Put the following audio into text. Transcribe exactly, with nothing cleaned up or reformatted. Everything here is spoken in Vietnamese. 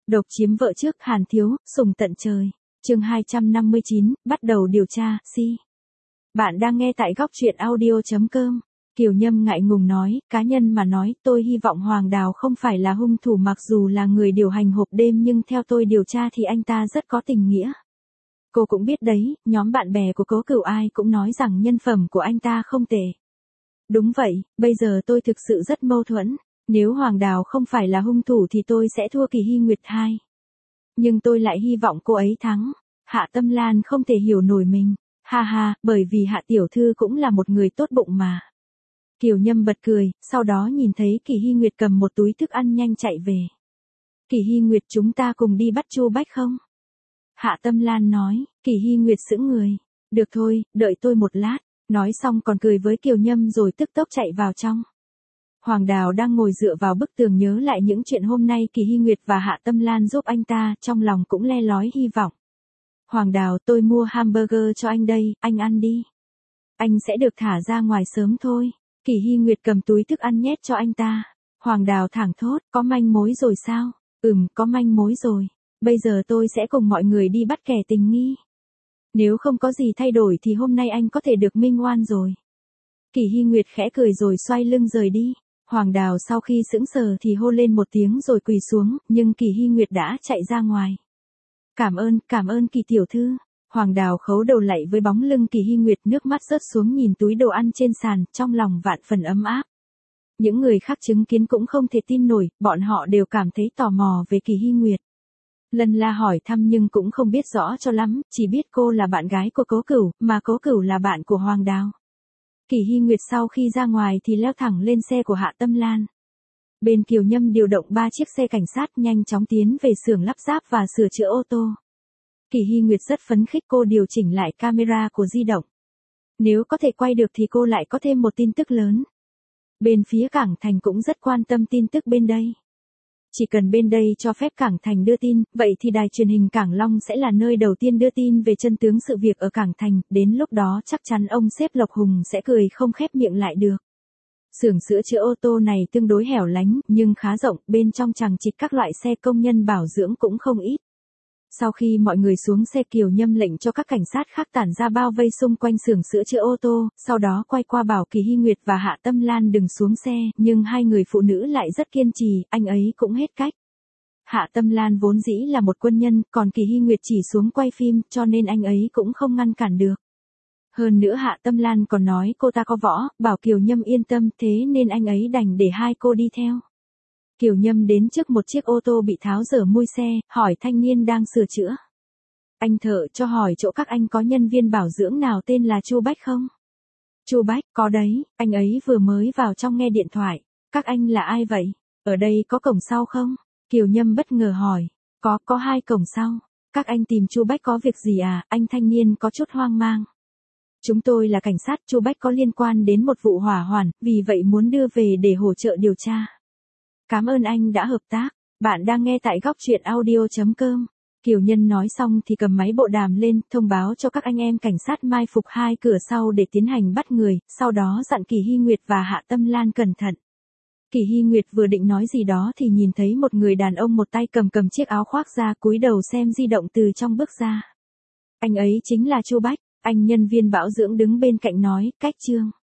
Độc chiếm vợ trước, Hàn Thiếu, sùng tận trời. Chương hai trăm năm mươi chín, bắt đầu điều tra, si. Bạn đang nghe tại góc truyện audio chấm com. Kiều Nhâm ngại ngùng nói, cá nhân mà nói, tôi hy vọng Hoàng Đào không phải là hung thủ, mặc dù là người điều hành hộp đêm, nhưng theo tôi điều tra thì anh ta rất có tình nghĩa. Cô cũng biết đấy, nhóm bạn bè của Cố Cửu ai cũng nói rằng nhân phẩm của anh ta không tệ. Đúng vậy, bây giờ tôi thực sự rất mâu thuẫn. Nếu Hoàng Đào không phải là hung thủ thì tôi sẽ thua Kỳ Hy Nguyệt hai. Nhưng tôi lại hy vọng cô ấy thắng. Hạ Tâm Lan không thể hiểu nổi mình. Ha ha, bởi vì Hạ tiểu thư cũng là một người tốt bụng mà. Kiều Nhâm bật cười, sau đó nhìn thấy Kỳ Hy Nguyệt cầm một túi thức ăn nhanh chạy về. Kỳ Hy Nguyệt, chúng ta cùng đi bắt Chu Bách không? Hạ Tâm Lan nói. Kỳ Hy Nguyệt sững người. Được thôi, đợi tôi một lát. Nói xong còn cười với Kiều Nhâm rồi tức tốc chạy vào trong. Hoàng Đào đang ngồi dựa vào bức tường nhớ lại những chuyện hôm nay Kỳ Hy Nguyệt và Hạ Tâm Lan giúp anh ta, trong lòng cũng le lói hy vọng. Hoàng Đào, tôi mua hamburger cho anh đây, anh ăn đi. Anh sẽ được thả ra ngoài sớm thôi. Kỳ Hy Nguyệt cầm túi thức ăn nhét cho anh ta. Hoàng Đào thẳng thốt, có manh mối rồi sao? Ừm, có manh mối rồi. Bây giờ tôi sẽ cùng mọi người đi bắt kẻ tình nghi. Nếu không có gì thay đổi thì hôm nay anh có thể được minh oan rồi. Kỳ Hy Nguyệt khẽ cười rồi xoay lưng rời đi. Hoàng Đào sau khi sững sờ thì hô lên một tiếng rồi quỳ xuống, nhưng Kỳ Hy Nguyệt đã chạy ra ngoài. Cảm ơn, cảm ơn Kỳ tiểu thư. Hoàng Đào khấu đầu lạy với bóng lưng Kỳ Hy Nguyệt, nước mắt rớt xuống nhìn túi đồ ăn trên sàn, trong lòng vạn phần ấm áp. Những người khác chứng kiến cũng không thể tin nổi, bọn họ đều cảm thấy tò mò về Kỳ Hy Nguyệt. Lần la hỏi thăm nhưng cũng không biết rõ cho lắm, chỉ biết cô là bạn gái của Cố Cửu, mà Cố Cửu là bạn của Hoàng Đào. Kỳ Hy Nguyệt sau khi ra ngoài thì leo thẳng lên xe của Hạ Tâm Lan. Bên Kiều Nhâm điều động ba chiếc xe cảnh sát nhanh chóng tiến về xưởng lắp ráp và sửa chữa ô tô. Kỳ Hy Nguyệt rất phấn khích, cô điều chỉnh lại camera của di động. Nếu có thể quay được thì cô lại có thêm một tin tức lớn. Bên phía Cảng Thành cũng rất quan tâm tin tức bên đây. Chỉ cần bên đây cho phép Cảng Thành đưa tin, vậy thì đài truyền hình Cảng Long sẽ là nơi đầu tiên đưa tin về chân tướng sự việc ở Cảng Thành, đến lúc đó chắc chắn ông sếp Lộc Hùng sẽ cười không khép miệng lại được. Xưởng sửa chữa ô tô này tương đối hẻo lánh, nhưng khá rộng, bên trong chằng chịt các loại xe công nhân bảo dưỡng cũng không ít. Sau khi mọi người xuống xe, Kiều Nhâm lệnh cho các cảnh sát khác tản ra bao vây xung quanh xưởng sửa chữa ô tô, sau đó quay qua bảo Kỳ Hy Nguyệt và Hạ Tâm Lan đừng xuống xe, nhưng hai người phụ nữ lại rất kiên trì, anh ấy cũng hết cách. Hạ Tâm Lan vốn dĩ là một quân nhân, còn Kỳ Hy Nguyệt chỉ xuống quay phim, cho nên anh ấy cũng không ngăn cản được. Hơn nữa Hạ Tâm Lan còn nói cô ta có võ, bảo Kiều Nhâm yên tâm, thế nên anh ấy đành để hai cô đi theo. Kiều Nhâm đến trước một chiếc ô tô bị tháo dỡ mui xe, hỏi thanh niên đang sửa chữa. Anh thợ, cho hỏi chỗ các anh có nhân viên bảo dưỡng nào tên là Chu Bách không? Chu Bách, có đấy, anh ấy vừa mới vào trong nghe điện thoại. Các anh là ai vậy? Ở đây có cổng sau không? Kiều Nhâm bất ngờ hỏi. Có, có hai cổng sau. Các anh tìm Chu Bách có việc gì à? Anh thanh niên có chút hoang mang. Chúng tôi là cảnh sát, Chu Bách có liên quan đến một vụ hỏa hoạn, vì vậy muốn đưa về để hỗ trợ điều tra. Cảm ơn anh đã hợp tác. Bạn đang nghe tại góc truyện audio chấm com. Kiều Nhân nói xong thì cầm máy bộ đàm lên, thông báo cho các anh em cảnh sát mai phục hai cửa sau để tiến hành bắt người, sau đó dặn Kỳ Hy Nguyệt và Hạ Tâm Lan cẩn thận. Kỳ Hy Nguyệt vừa định nói gì đó thì nhìn thấy một người đàn ông một tay cầm cầm chiếc áo khoác ra, cúi đầu xem di động từ trong bước ra. Anh ấy chính là Chu Bách, anh nhân viên bảo dưỡng đứng bên cạnh nói, cách Trương.